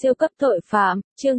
Siêu cấp tội phạm, chương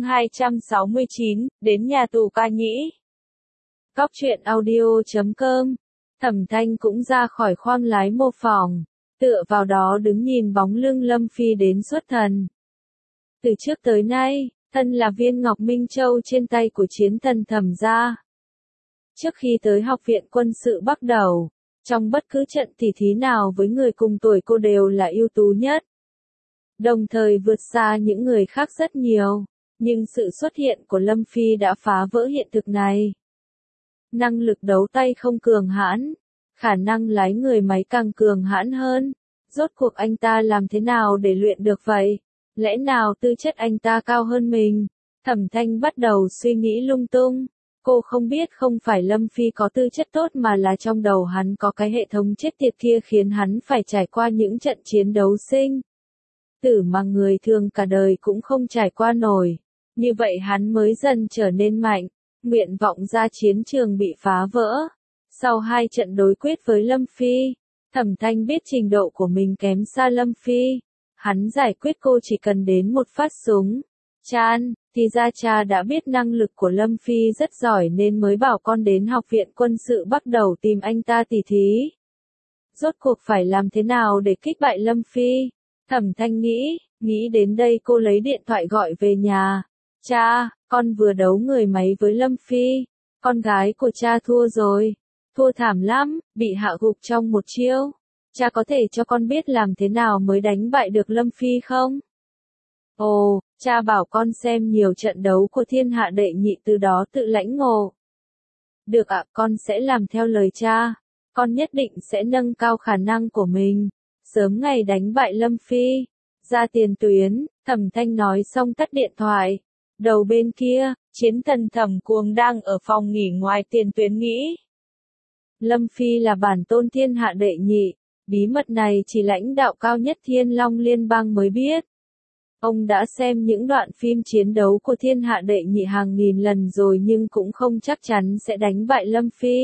269, đến nhà tù Ca Nhĩ. Cóc truyện audio.com. Thẩm Thanh cũng ra khỏi khoang lái mô phỏng, tựa vào đó đứng nhìn bóng lưng Lâm Phi đến xuất thần. Từ trước tới nay, thân là viên ngọc Minh Châu trên tay của chiến thần Thẩm gia. Trước khi tới học viện quân sự bắt đầu, trong bất cứ trận tỉ thí nào với người cùng tuổi cô đều là ưu tú nhất. Đồng thời vượt xa những người khác rất nhiều, nhưng sự xuất hiện của Lâm Phi đã phá vỡ hiện thực này. Năng lực đấu tay không cường hãn, khả năng lái người máy càng cường hãn hơn. Rốt cuộc anh ta làm thế nào để luyện được vậy? Lẽ nào tư chất anh ta cao hơn mình? Thẩm Thanh bắt đầu suy nghĩ lung tung. Cô không biết không phải Lâm Phi có tư chất tốt mà là trong đầu hắn có cái hệ thống chết tiệt kia khiến hắn phải trải qua những trận chiến đấu sinh tử mà người thường cả đời cũng không trải qua nổi. Như vậy hắn mới dần trở nên mạnh. Nguyện vọng ra chiến trường bị phá vỡ. Sau 2 trận đối quyết với Lâm Phi, Thẩm Thanh biết trình độ của mình kém xa Lâm Phi. Hắn giải quyết cô chỉ cần đến một phát súng. Chan, thì ra cha đã biết năng lực của Lâm Phi rất giỏi nên mới bảo con đến học viện quân sự bắt đầu tìm anh ta tỉ thí. Rốt cuộc phải làm thế nào để kích bại Lâm Phi? Thẩm Thanh nghĩ đến đây cô lấy điện thoại gọi về nhà. Cha, con vừa đấu người máy với Lâm Phi. Con gái của cha thua rồi. Thua thảm lắm, bị hạ gục trong một chiêu. Cha có thể cho con biết làm thế nào mới đánh bại được Lâm Phi không? Ồ, cha bảo con xem nhiều trận đấu của thiên hạ đệ nhị từ đó tự lãnh ngộ. Được ạ, con sẽ làm theo lời cha. Con nhất định sẽ nâng cao khả năng của mình. Sớm ngày đánh bại Lâm Phi. Ra tiền tuyến, Thẩm Thanh nói xong tắt điện thoại. Đầu bên kia, chiến thần Thẩm Cuồng đang ở phòng nghỉ ngoài tiền tuyến nghĩ. Lâm Phi là bản tôn thiên hạ đệ nhị. Bí mật này chỉ lãnh đạo cao nhất Thiên Long Liên bang mới biết. Ông đã xem những đoạn phim chiến đấu của thiên hạ đệ nhị hàng nghìn lần rồi nhưng cũng không chắc chắn sẽ đánh bại Lâm Phi.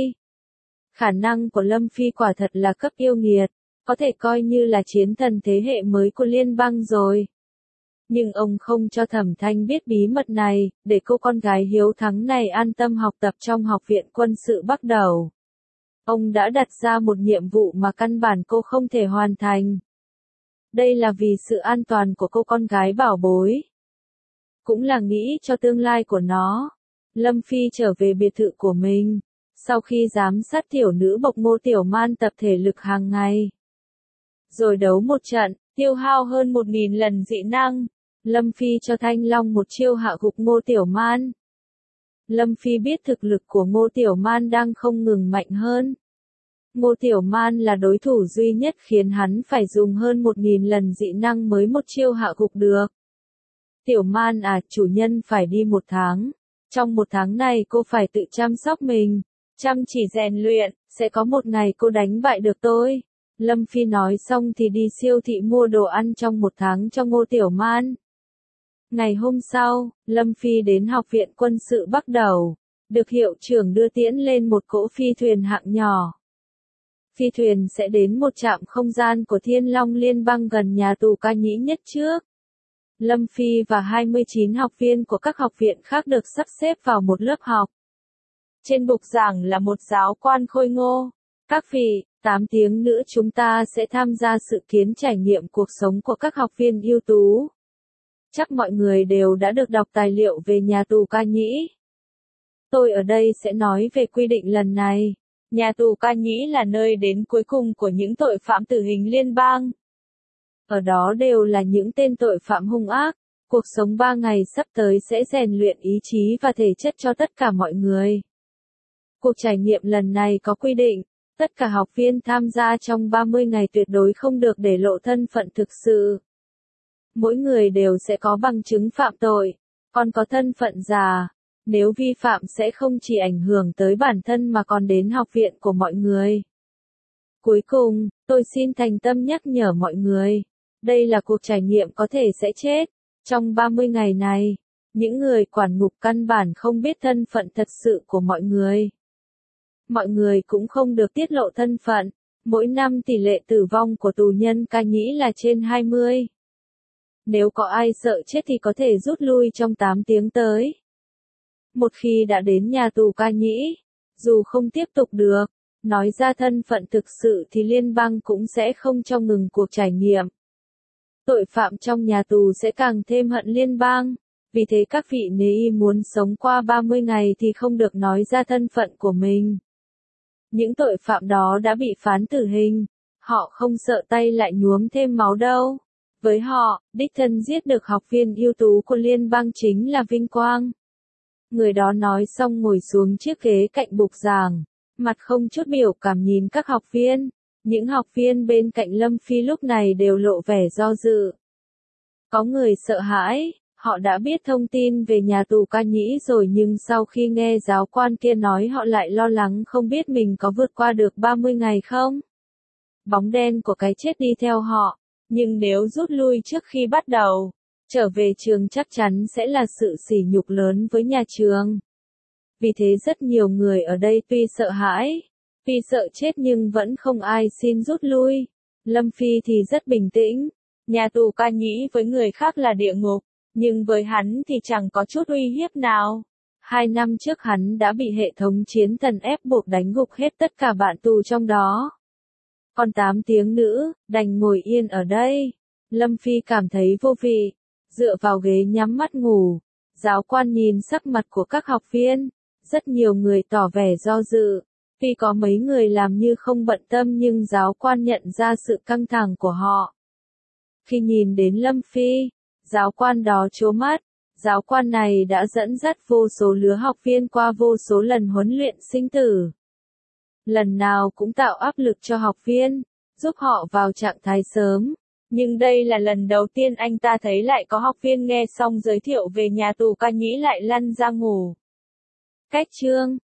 Khả năng của Lâm Phi quả thật là cấp yêu nghiệt, có thể coi như là chiến thần thế hệ mới của liên bang rồi. Nhưng ông không cho Thẩm Thanh biết bí mật này, để cô con gái hiếu thắng này an tâm học tập trong học viện quân sự bắt đầu. Ông đã đặt ra một nhiệm vụ mà căn bản cô không thể hoàn thành. Đây là vì sự an toàn của cô con gái bảo bối. Cũng là nghĩ cho tương lai của nó. Lâm Phi trở về biệt thự của mình. Sau khi giám sát tiểu nữ bộc Ngô Tiểu Man tập thể lực hàng ngày. Rồi đấu một trận, tiêu hao hơn 1000 lần dị năng. Lâm Phi cho Thanh Long một chiêu hạ gục Ngô Tiểu Man. Lâm Phi biết thực lực của Ngô Tiểu Man đang không ngừng mạnh hơn. Ngô Tiểu Man là đối thủ duy nhất khiến hắn phải dùng hơn 1000 lần dị năng mới một chiêu hạ gục được. Tiểu Man à, chủ nhân phải đi 1 tháng. Trong 1 tháng này cô phải tự chăm sóc mình, chăm chỉ rèn luyện, sẽ có một ngày cô đánh bại được tôi. Lâm Phi nói xong thì đi siêu thị mua đồ ăn trong 1 tháng cho Ngô Tiểu Man. Ngày hôm sau, Lâm Phi đến học viện quân sự bắt đầu, được hiệu trưởng đưa tiễn lên một cỗ phi thuyền hạng nhỏ. Phi thuyền sẽ đến một trạm không gian của Thiên Long Liên bang gần nhà tù Ca Nhĩ nhất trước. Lâm Phi và 29 học viên của các học viện khác được sắp xếp vào một lớp học. Trên bục giảng là một giáo quan khôi ngô. Các vị, 8 tiếng nữa chúng ta sẽ tham gia sự kiến trải nghiệm cuộc sống của các học viên ưu tú. Chắc mọi người đều đã được đọc tài liệu về nhà tù Ca Nhĩ. Tôi ở đây sẽ nói về quy định lần này. Nhà tù Ca Nhĩ là nơi đến cuối cùng của những tội phạm tử hình liên bang. Ở đó đều là những tên tội phạm hung ác. Cuộc sống 3 ngày sắp tới sẽ rèn luyện ý chí và thể chất cho tất cả mọi người. Cuộc trải nghiệm lần này có quy định, tất cả học viên tham gia trong 30 ngày tuyệt đối không được để lộ thân phận thực sự. Mỗi người đều sẽ có bằng chứng phạm tội, còn có thân phận giả. Nếu vi phạm sẽ không chỉ ảnh hưởng tới bản thân mà còn đến học viện của mọi người. Cuối cùng, tôi xin thành tâm nhắc nhở mọi người. Đây là cuộc trải nghiệm có thể sẽ chết. Trong 30 ngày này, những người quản ngục căn bản không biết thân phận thật sự của mọi người. Mọi người cũng không được tiết lộ thân phận. Mỗi năm tỷ lệ tử vong của tù nhân Ca Nhĩ là trên 20. Nếu có ai sợ chết thì có thể rút lui trong 8 tiếng tới. Một khi đã đến nhà tù Ca Nhĩ, dù không tiếp tục được, nói ra thân phận thực sự thì liên bang cũng sẽ không cho ngừng cuộc trải nghiệm. Tội phạm trong nhà tù sẽ càng thêm hận liên bang, vì thế các vị nếu muốn sống qua 30 ngày thì không được nói ra thân phận của mình. Những tội phạm đó đã bị phán tử hình, họ không sợ tay lại nhuốm thêm máu đâu. Với họ, đích thân giết được học viên ưu tú của liên bang chính là vinh quang. Người đó nói xong ngồi xuống chiếc ghế cạnh bục giảng, mặt không chút biểu cảm nhìn các học viên. Những học viên bên cạnh Lâm Phi lúc này đều lộ vẻ do dự. Có người sợ hãi, họ đã biết thông tin về nhà tù Ca Nhĩ rồi nhưng sau khi nghe giáo quan kia nói họ lại lo lắng không biết mình có vượt qua được 30 ngày không. Bóng đen của cái chết đi theo họ, nhưng nếu rút lui trước khi bắt đầu, trở về trường chắc chắn sẽ là sự sỉ nhục lớn với nhà trường. Vì thế rất nhiều người ở đây tuy sợ hãi, tuy sợ chết nhưng vẫn không ai xin rút lui. Lâm Phi thì rất bình tĩnh. Nhà tù Ca Nhĩ với người khác là địa ngục, nhưng với hắn thì chẳng có chút uy hiếp nào. 2 năm trước hắn đã bị hệ thống chiến thần ép buộc đánh gục hết tất cả bạn tù trong đó. Còn 8 tiếng nữa, đành ngồi yên ở đây. Lâm Phi cảm thấy vô vị, dựa vào ghế nhắm mắt ngủ. Giáo quan nhìn sắc mặt của các học viên, rất nhiều người tỏ vẻ do dự. Tuy có mấy người làm như không bận tâm nhưng giáo quan nhận ra sự căng thẳng của họ. Khi nhìn đến Lâm Phi, giáo quan đó trố mắt. Giáo quan này đã dẫn dắt vô số lứa học viên qua vô số lần huấn luyện sinh tử. Lần nào cũng tạo áp lực cho học viên, giúp họ vào trạng thái sớm. Nhưng đây là lần đầu tiên anh ta thấy lại có học viên nghe xong giới thiệu về nhà tù Ca Nhĩ lại lăn ra ngủ. Cách chương